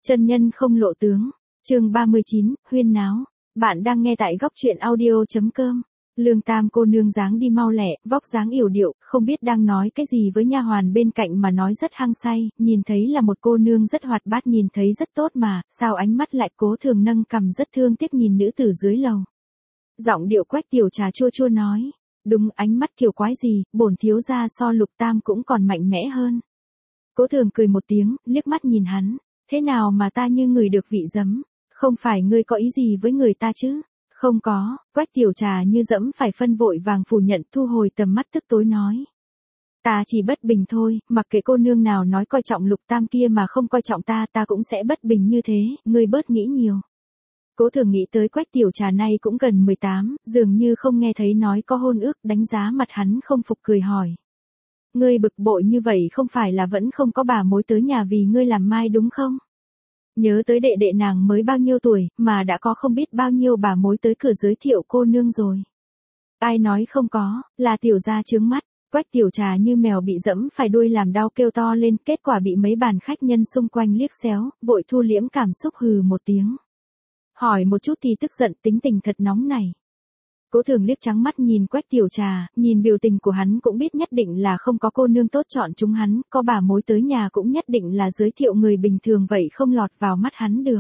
Chân nhân không lộ tướng. Chương 39, huyên náo. Bạn đang nghe tại góc truyện audio.com. Lương Tam cô nương dáng đi mau lẹ, vóc dáng yểu điệu, không biết đang nói cái gì với nha hoàn bên cạnh mà nói rất hăng say, nhìn thấy là một cô nương rất hoạt bát, nhìn thấy rất tốt mà, sao ánh mắt lại Cố Thường nâng cằm rất thương tiếc nhìn nữ tử dưới lầu. Giọng điệu Quách Tiểu Trà chua chua nói, đúng, ánh mắt kiểu quái gì, bổn thiếu gia so Lục Tam cũng còn mạnh mẽ hơn. Cố Thường cười một tiếng, liếc mắt nhìn hắn, thế nào mà ta như người được vị giấm, không phải ngươi có ý gì với người ta chứ? Không có, Quách Tiểu Trà như dẫm phải phân vội vàng phủ nhận, thu hồi tầm mắt tức tối nói. Ta chỉ bất bình thôi, mặc kệ cô nương nào nói coi trọng Lục Tam kia mà không coi trọng ta, ta cũng sẽ bất bình như thế, ngươi bớt nghĩ nhiều. Cố Thường nghĩ tới Quách Tiểu Trà nay cũng gần 18, dường như không nghe thấy nói có hôn ước, đánh giá mặt hắn không phục cười hỏi. Ngươi bực bội như vậy không phải là vẫn không có bà mối tới nhà vì ngươi làm mai đúng không? Nhớ tới đệ đệ nàng mới bao nhiêu tuổi, mà đã có không biết bao nhiêu bà mối tới cửa giới thiệu cô nương rồi. Ai nói không có, là tiểu gia trướng mắt. Quách Tiểu Trà như mèo bị dẫm phải đuôi làm đau kêu to lên, kết quả bị mấy bàn khách nhân xung quanh liếc xéo, vội thu liễm cảm xúc hừ một tiếng. Hỏi một chút thì tức giận, tính tình thật nóng này. Cố Thường liếc trắng mắt nhìn Quách Tiểu Trà, nhìn biểu tình của hắn cũng biết nhất định là không có cô nương tốt chọn chúng hắn, có bà mối tới nhà cũng nhất định là giới thiệu người bình thường vậy không lọt vào mắt hắn được.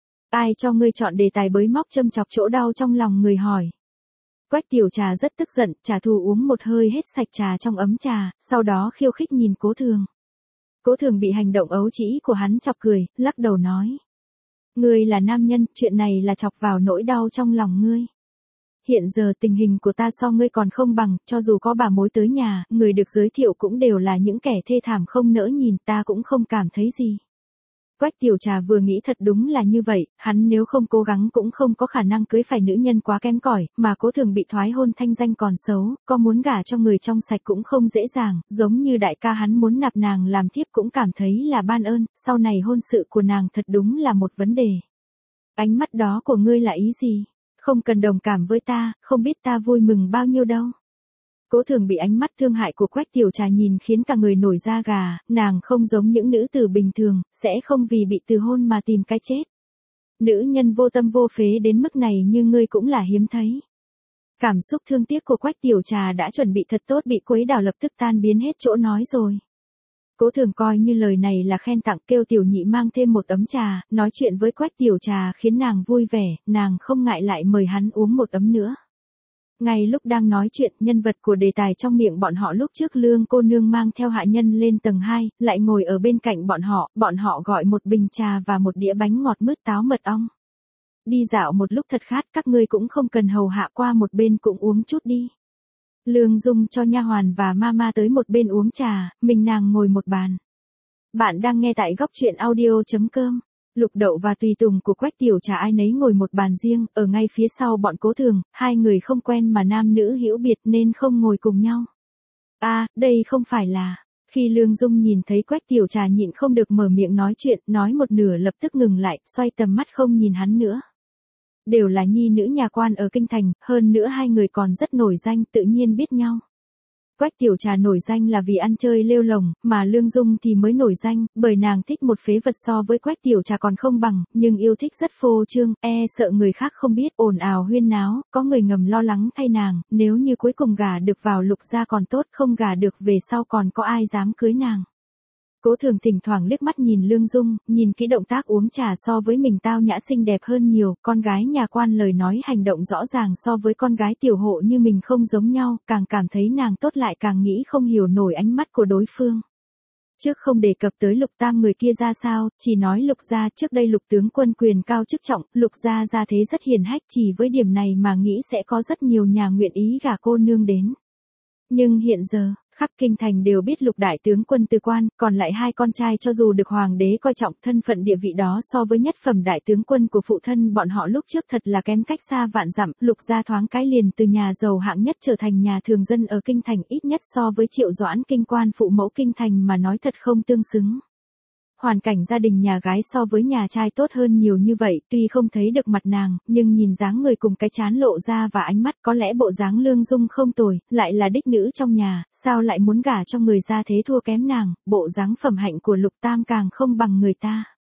Ai cho ngươi chọn đề tài bới móc châm chọc chỗ đau trong lòng người hỏi. Quách Tiểu Trà rất tức giận, trả thù uống một hơi hết sạch trà trong ấm trà, sau đó khiêu khích nhìn Cố Thường. Cố Thường bị hành động ấu trĩ của hắn chọc cười, lắc đầu nói. Ngươi là nam nhân, chuyện này là chọc vào nỗi đau trong lòng ngươi. Hiện giờ tình hình của ta so ngươi còn không bằng, cho dù có bà mối tới nhà, người được giới thiệu cũng đều là những kẻ thê thảm không nỡ nhìn, ta cũng không cảm thấy gì. Quách Tiểu Trà vừa nghĩ thật đúng là như vậy, hắn nếu không cố gắng cũng không có khả năng cưới phải nữ nhân quá kém cỏi, mà Cố Thường bị thoái hôn thanh danh còn xấu, có muốn gả cho người trong sạch cũng không dễ dàng, giống như đại ca hắn muốn nạp nàng làm thiếp cũng cảm thấy là ban ơn, sau này hôn sự của nàng thật đúng là một vấn đề. Ánh mắt đó của ngươi là ý gì? Không cần đồng cảm với ta, không biết ta vui mừng bao nhiêu đâu. Cố Thường bị ánh mắt thương hại của Quách Tiểu Trà nhìn khiến cả người nổi da gà, nàng không giống những nữ tử bình thường, sẽ không vì bị từ hôn mà tìm cái chết. Nữ nhân vô tâm vô phế đến mức này như ngươi cũng là hiếm thấy. Cảm xúc thương tiếc của Quách Tiểu Trà đã chuẩn bị thật tốt bị quấy đảo lập tức tan biến hết chỗ nói rồi. Cố Thường coi như lời này là khen tặng, kêu Tiểu Nhị mang thêm một ấm trà, nói chuyện với Quách Tiểu Trà khiến nàng vui vẻ, nàng không ngại lại mời hắn uống một ấm nữa. Ngay lúc đang nói chuyện, nhân vật của đề tài trong miệng bọn họ lúc trước Lương cô nương mang theo hạ nhân lên tầng 2, lại ngồi ở bên cạnh bọn họ gọi một bình trà và một đĩa bánh ngọt mứt táo mật ong. Đi dạo một lúc thật khát, các ngươi cũng không cần hầu hạ, qua một bên cũng uống chút đi. Lương Dung cho nha hoàn và mama tới một bên uống trà, mình nàng ngồi một bàn. Bạn đang nghe tại góc truyện audio.com. Lục Đậu và tùy tùng của Quách Tiểu Trà ai nấy ngồi một bàn riêng, ở ngay phía sau bọn Cố Thường, hai người không quen mà nam nữ hữu biệt nên không ngồi cùng nhau. Đây không phải là. Khi Lương Dung nhìn thấy Quách Tiểu Trà nhịn không được mở miệng nói chuyện, nói một nửa lập tức ngừng lại, xoay tầm mắt không nhìn hắn nữa. Đều là nhi nữ nhà quan ở kinh thành, hơn nữa hai người còn rất nổi danh, tự nhiên biết nhau. Quách Tiểu Trà nổi danh là vì ăn chơi lêu lồng, mà Lương Dung thì mới nổi danh, bởi nàng thích một phế vật so với Quách Tiểu Trà còn không bằng, nhưng yêu thích rất phô trương, sợ người khác không biết, ồn ào huyên náo, có người ngầm lo lắng thay nàng, nếu như cuối cùng gả được vào Lục gia còn tốt, không gả được về sau còn có ai dám cưới nàng. Cố Thường thỉnh thoảng liếc mắt nhìn Lương Dung, nhìn kỹ động tác uống trà so với mình tao nhã xinh đẹp hơn nhiều, con gái nhà quan lời nói hành động rõ ràng so với con gái tiểu hộ như mình không giống nhau, càng cảm thấy nàng tốt lại càng nghĩ không hiểu nổi ánh mắt của đối phương. Trước không đề cập tới Lục Tam người kia ra sao, chỉ nói Lục gia trước đây Lục tướng quân quyền cao chức trọng, Lục gia gia thế rất hiền hách, chỉ với điểm này mà nghĩ sẽ có rất nhiều nhà nguyện ý gả cô nương đến. Nhưng hiện giờ, khắp kinh thành đều biết Lục đại tướng quân từ quan, còn lại hai con trai cho dù được hoàng đế coi trọng, thân phận địa vị đó so với nhất phẩm đại tướng quân của phụ thân bọn họ lúc trước thật là kém cách xa vạn dặm, Lục gia thoáng cái liền từ nhà giàu hạng nhất trở thành nhà thường dân ở kinh thành, ít nhất so với Triệu Doãn kinh quan phụ mẫu kinh thành mà nói thật không tương xứng. Hoàn cảnh gia đình nhà gái so với nhà trai tốt hơn nhiều như vậy, tuy không thấy được mặt nàng, nhưng nhìn dáng người cùng cái trán lộ ra và ánh mắt, có lẽ bộ dáng Lương Dung không tồi, lại là đích nữ trong nhà, sao lại muốn gả cho người gia thế thua kém nàng, bộ dáng phẩm hạnh của Lục Tam càng không bằng người ta.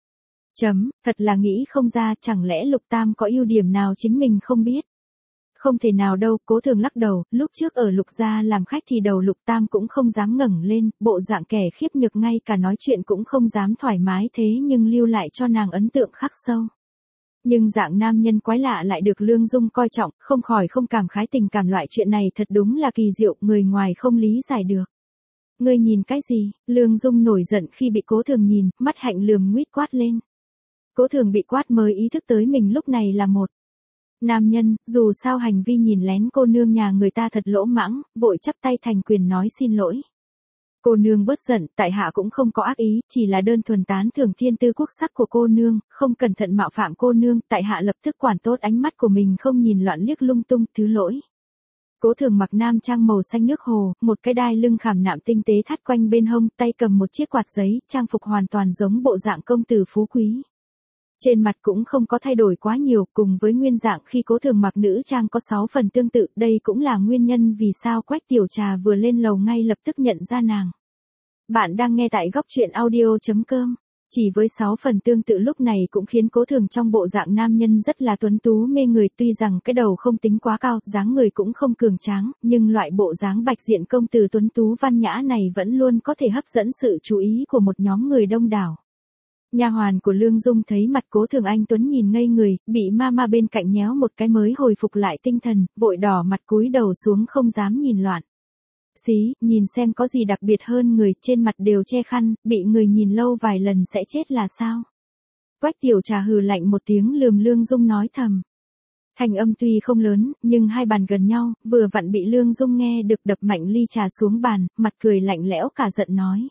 Thật là nghĩ không ra, chẳng lẽ Lục Tam có ưu điểm nào chính mình không biết. Không thể nào đâu, Cố Thường lắc đầu, lúc trước ở Lục gia làm khách thì đầu Lục Tam cũng không dám ngẩng lên, bộ dạng kẻ khiếp nhược ngay cả nói chuyện cũng không dám thoải mái thế nhưng lưu lại cho nàng ấn tượng khắc sâu. Nhưng dạng nam nhân quái lạ lại được Lương Dung coi trọng, không khỏi không cảm khái tình cảm loại chuyện này thật đúng là kỳ diệu, người ngoài không lý giải được. Ngươi nhìn cái gì? Lương Dung nổi giận khi bị Cố Thường nhìn, mắt hạnh lườm nguýt quát lên. Cố Thường bị quát mới ý thức tới mình lúc này là một nam nhân, dù sao hành vi nhìn lén cô nương nhà người ta thật lỗ mãng, vội chắp tay thành quyền nói xin lỗi. Cô nương bớt giận, tại hạ cũng không có ác ý, chỉ là đơn thuần tán thưởng thiên tư quốc sắc của cô nương, không cẩn thận mạo phạm cô nương, tại hạ lập tức quản tốt ánh mắt của mình không nhìn loạn liếc lung tung, thứ lỗi. Cố Thường mặc nam trang màu xanh nước hồ, một cái đai lưng khảm nạm tinh tế thắt quanh bên hông, tay cầm một chiếc quạt giấy, trang phục hoàn toàn giống bộ dạng công tử phú quý. Trên mặt cũng không có thay đổi quá nhiều, cùng với nguyên dạng khi Cố Thường mặc nữ trang có 6 phần tương tự, đây cũng là nguyên nhân vì sao Quách Tiểu Trà vừa lên lầu ngay lập tức nhận ra nàng. Bạn đang nghe tại góc truyện audio.com. Chỉ với 6 phần tương tự lúc này cũng khiến Cố Thường trong bộ dạng nam nhân rất là tuấn tú mê người, tuy rằng cái đầu không tính quá cao, dáng người cũng không cường tráng, nhưng loại bộ dáng bạch diện công tử tuấn tú văn nhã này vẫn luôn có thể hấp dẫn sự chú ý của một nhóm người đông đảo. Nha hoàn của Lương Dung thấy mặt Cố Thường anh tuấn nhìn ngây người, bị mama bên cạnh nhéo một cái mới hồi phục lại tinh thần, vội đỏ mặt cúi đầu xuống không dám nhìn loạn. Xí, nhìn xem có gì đặc biệt hơn người, trên mặt đều che khăn, bị người nhìn lâu vài lần sẽ chết là sao? Quách Tiểu Trà hừ lạnh một tiếng lườm Lương Dung nói thầm. Thanh âm tuy không lớn, nhưng hai bàn gần nhau, vừa vặn bị Lương Dung nghe được, đập mạnh ly trà xuống bàn, mặt cười lạnh lẽo cả giận nói.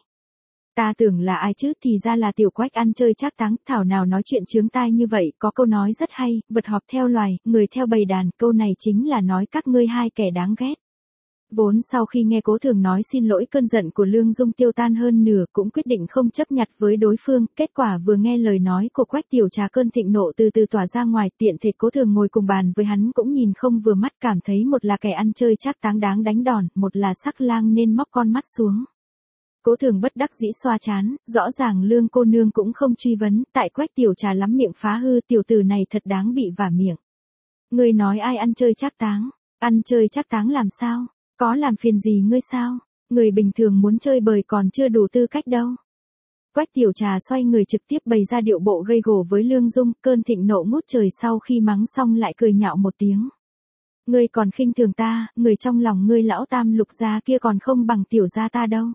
Ta tưởng là ai chứ, thì ra là Tiểu Quách ăn chơi trác táng, thảo nào nói chuyện chướng tai như vậy, có câu nói rất hay, vật họp theo loài, người theo bầy đàn, câu này chính là nói các ngươi hai kẻ đáng ghét. Vốn sau khi nghe Cố Thường nói xin lỗi, cơn giận của Lương Dung tiêu tan hơn nửa, cũng quyết định không chấp nhặt với đối phương, kết quả vừa nghe lời nói của Quách Tiểu Trà, cơn thịnh nộ từ từ tỏa ra ngoài, tiện thể Cố Thường ngồi cùng bàn với hắn cũng nhìn không vừa mắt, cảm thấy một là kẻ ăn chơi trác táng đáng đánh đòn, một là sắc lang nên móc con mắt xuống. Cố Thường bất đắc dĩ xoa chán, rõ ràng Lương cô nương cũng không truy vấn, tại Quách Tiểu Trà lắm miệng phá hư, tiểu tử này thật đáng bị vả miệng. Ngươi nói ai ăn chơi trác táng? Ăn chơi trác táng làm sao? Có làm phiền gì ngươi sao? Người bình thường muốn chơi bời còn chưa đủ tư cách đâu. Quách Tiểu Trà xoay người trực tiếp bày ra điệu bộ gây gổ với Lương Dung, cơn thịnh nộ ngút trời, sau khi mắng xong lại cười nhạo một tiếng. Ngươi còn khinh thường ta, người trong lòng ngươi lão tam Lục gia kia còn không bằng tiểu gia ta đâu.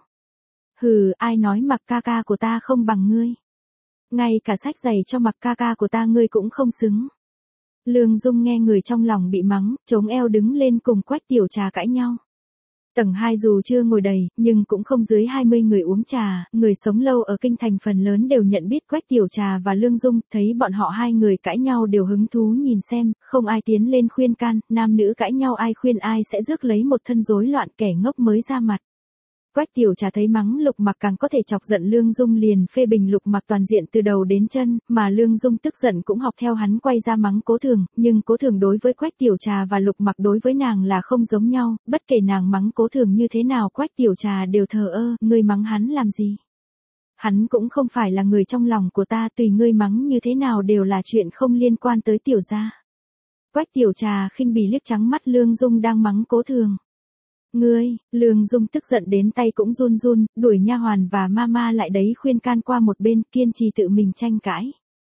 Hừ, ai nói mặc ca ca của ta không bằng ngươi. Ngay cả sách giày cho mặc ca ca của ta ngươi cũng không xứng. Lương Dung nghe người trong lòng bị mắng, chống eo đứng lên cùng Quách Tiểu Trà cãi nhau. Tầng 2 dù chưa ngồi đầy, nhưng cũng không dưới 20 người uống trà, người sống lâu ở kinh thành phần lớn đều nhận biết Quách Tiểu Trà và Lương Dung, thấy bọn họ hai người cãi nhau đều hứng thú nhìn xem, không ai tiến lên khuyên can, nam nữ cãi nhau ai khuyên ai sẽ rước lấy một thân rối loạn, kẻ ngốc mới ra mặt. Quách Tiểu Trà thấy mắng Lục Mặc càng có thể chọc giận Lương Dung, liền phê bình Lục Mặc toàn diện từ đầu đến chân, mà Lương Dung tức giận cũng học theo hắn quay ra mắng Cố Thường, nhưng Cố Thường đối với Quách Tiểu Trà và Lục Mặc đối với nàng là không giống nhau, bất kể nàng mắng Cố Thường như thế nào Quách Tiểu Trà đều thờ ơ, ngươi mắng hắn làm gì? Hắn cũng không phải là người trong lòng của ta, tùy ngươi mắng như thế nào đều là chuyện không liên quan tới tiểu gia. Quách Tiểu Trà khinh bỉ liếc trắng mắt Lương Dung đang mắng Cố Thường. Ngươi, Lương Dung tức giận đến tay cũng run run, đuổi nha hoàn và mama lại đấy khuyên can qua một bên, kiên trì tự mình tranh cãi.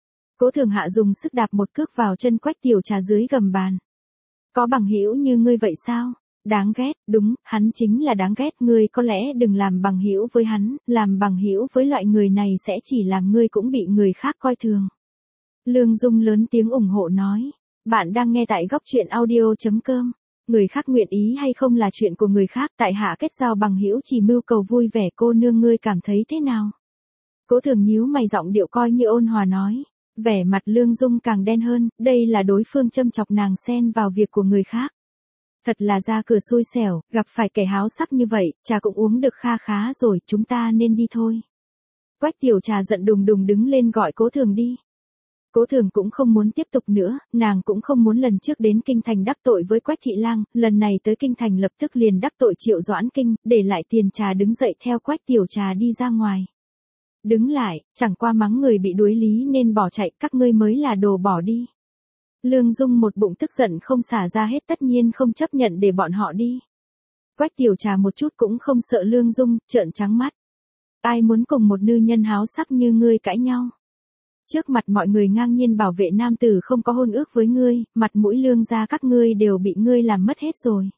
Cố Thường hạ dùng sức đạp một cước vào chân Quách Tiểu Trà dưới gầm bàn. Có bằng hữu như ngươi vậy sao? Đáng ghét, đúng, hắn chính là đáng ghét, ngươi có lẽ đừng làm bằng hữu với hắn, làm bằng hữu với loại người này sẽ chỉ làm ngươi cũng bị người khác coi thường. Lương Dung lớn tiếng ủng hộ nói, bạn đang nghe tại góc truyện audio.com. Người khác nguyện ý hay không là chuyện của người khác, tại hạ kết giao bằng hữu chỉ mưu cầu vui vẻ, cô nương ngươi cảm thấy thế nào? Cố Thường nhíu mày, giọng điệu coi như ôn hòa nói, vẻ mặt Lương Dung càng đen hơn, đây là đối phương châm chọc nàng xen vào việc của người khác. Thật là ra cửa xui xẻo, gặp phải kẻ háo sắc như vậy, trà cũng uống được kha khá rồi, chúng ta nên đi thôi. Quách Tiểu Trà giận đùng đùng đứng lên gọi Cố Thường đi. Cố Thường cũng không muốn tiếp tục nữa, nàng cũng không muốn lần trước đến kinh thành đắc tội với Quách thị lang, lần này tới kinh thành lập tức liền đắc tội Triệu Doãn Kinh, để lại tiền trà đứng dậy theo Quách Tiểu Trà đi ra ngoài. Đứng lại, chẳng qua mắng người bị đuối lý nên bỏ chạy, các ngươi mới là đồ bỏ đi. Lương Dung một bụng tức giận không xả ra hết, tất nhiên không chấp nhận để bọn họ đi. Quách Tiểu Trà một chút cũng không sợ Lương Dung, trợn trắng mắt. Ai muốn cùng một nữ nhân háo sắc như ngươi cãi nhau? Trước mặt mọi người ngang nhiên bảo vệ nam tử không có hôn ước với ngươi, mặt mũi Lương gia các ngươi đều bị ngươi làm mất hết rồi.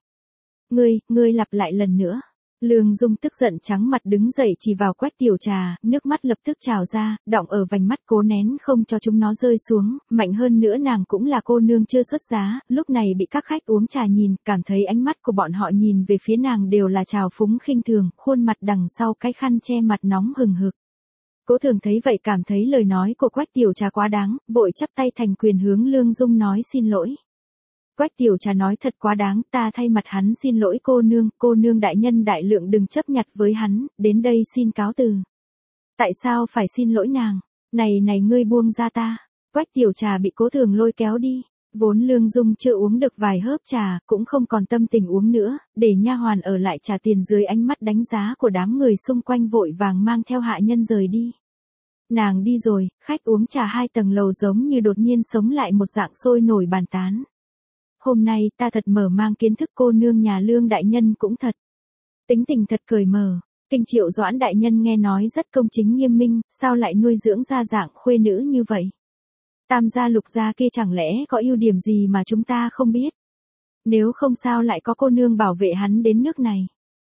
Ngươi lặp lại lần nữa. Lương Dung tức giận trắng mặt đứng dậy chỉ vào Quách Tiểu Trà, nước mắt lập tức trào ra, đọng ở vành mắt cố nén không cho chúng nó rơi xuống, mạnh hơn nữa nàng cũng là cô nương chưa xuất giá, lúc này bị các khách uống trà nhìn, cảm thấy ánh mắt của bọn họ nhìn về phía nàng đều là trào phúng khinh thường, khuôn mặt đằng sau cái khăn che mặt nóng hừng hực. Cố Thường thấy vậy cảm thấy lời nói của Quách Tiểu Trà quá đáng, vội chắp tay thành quyền hướng Lương Dung nói xin lỗi. Quách Tiểu Trà nói thật quá đáng, ta thay mặt hắn xin lỗi cô nương đại nhân đại lượng đừng chấp nhặt với hắn, đến đây xin cáo từ. Tại sao phải xin lỗi nàng? Này ngươi buông ra ta. Quách Tiểu Trà bị Cố Thường lôi kéo đi. Vốn Lương Dung chưa uống được vài hớp trà, cũng không còn tâm tình uống nữa, để nha hoàn ở lại trả tiền dưới ánh mắt đánh giá của đám người xung quanh vội vàng mang theo hạ nhân rời đi. Nàng đi rồi, khách uống trà 2 tầng lầu giống như đột nhiên sống lại một dạng sôi nổi bàn tán. Hôm nay ta thật mở mang kiến thức, cô nương nhà Lương đại nhân cũng thật. Tính tình thật cởi mở. Kinh Triệu Doãn đại nhân nghe nói rất công chính nghiêm minh, sao lại nuôi dưỡng ra dạng khuê nữ như vậy? Tam gia Lục gia kia chẳng lẽ có ưu điểm gì mà chúng ta không biết? Nếu không sao lại có cô nương bảo vệ hắn đến nước này?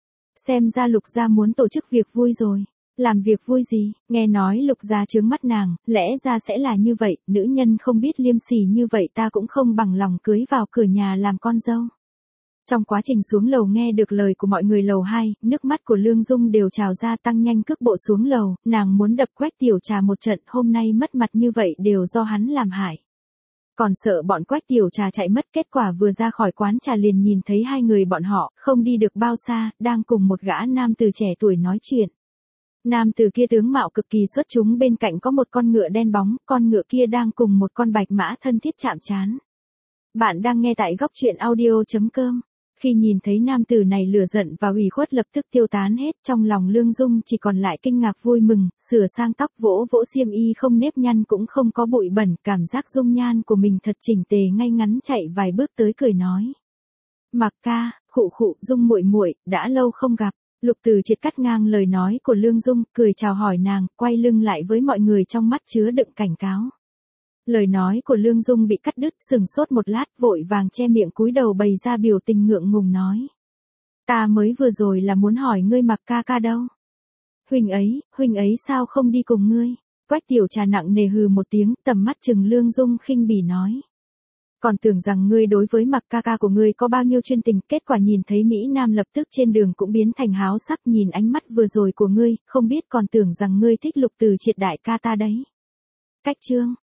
Xem ra Lục gia muốn tổ chức việc vui rồi. Làm việc vui gì? Nghe nói Lục gia chướng mắt nàng, lẽ ra sẽ là như vậy, nữ nhân không biết liêm sỉ như vậy ta cũng không bằng lòng cưới vào cửa nhà làm con dâu. Trong quá trình xuống lầu nghe được lời của mọi người lầu 2, nước mắt của Lương Dung đều trào ra, tăng nhanh cước bộ xuống lầu, nàng muốn đập Quách Tiểu Trà một trận, hôm nay mất mặt như vậy đều do hắn làm hại. Còn sợ bọn Quách Tiểu Trà chạy mất, kết quả vừa ra khỏi quán trà liền nhìn thấy 2 người bọn họ, không đi được bao xa, đang cùng một gã nam từ trẻ tuổi nói chuyện. Nam từ kia tướng mạo cực kỳ xuất chúng, bên cạnh có một con ngựa đen bóng, con ngựa kia đang cùng một con bạch mã thân thiết chạm trán. Bạn đang nghe tại góc truyện audio.com. Khi nhìn thấy nam tử này lửa giận và ủy khuất lập tức tiêu tán hết, trong lòng Lương Dung chỉ còn lại kinh ngạc vui mừng, sửa sang tóc vỗ xiêm y không nếp nhăn cũng không có bụi bẩn, cảm giác dung nhan của mình thật chỉnh tề ngay ngắn, chạy vài bước tới cười nói. Mặc ca, khụ Dung muội muội, đã lâu không gặp. Lục Từ Triệt cắt ngang lời nói của Lương Dung, cười chào hỏi nàng, quay lưng lại với mọi người trong mắt chứa đựng cảnh cáo. Lời nói của Lương Dung bị cắt đứt, sừng sốt một lát, vội vàng che miệng cúi đầu bày ra biểu tình ngượng ngùng nói. Ta mới vừa rồi là muốn hỏi ngươi Mặc ca đâu? Huynh ấy sao không đi cùng ngươi? Quách Tiểu Trà nặng nề hừ một tiếng, tầm mắt trừng Lương Dung khinh bỉ nói. Còn tưởng rằng ngươi đối với Mặc ca của ngươi có bao nhiêu chuyên tình, kết quả nhìn thấy Mỹ Nam lập tức trên đường cũng biến thành háo sắc, nhìn ánh mắt vừa rồi của ngươi, không biết còn tưởng rằng ngươi thích Lục Từ Triệt đại ca ta đấy. Cách chương.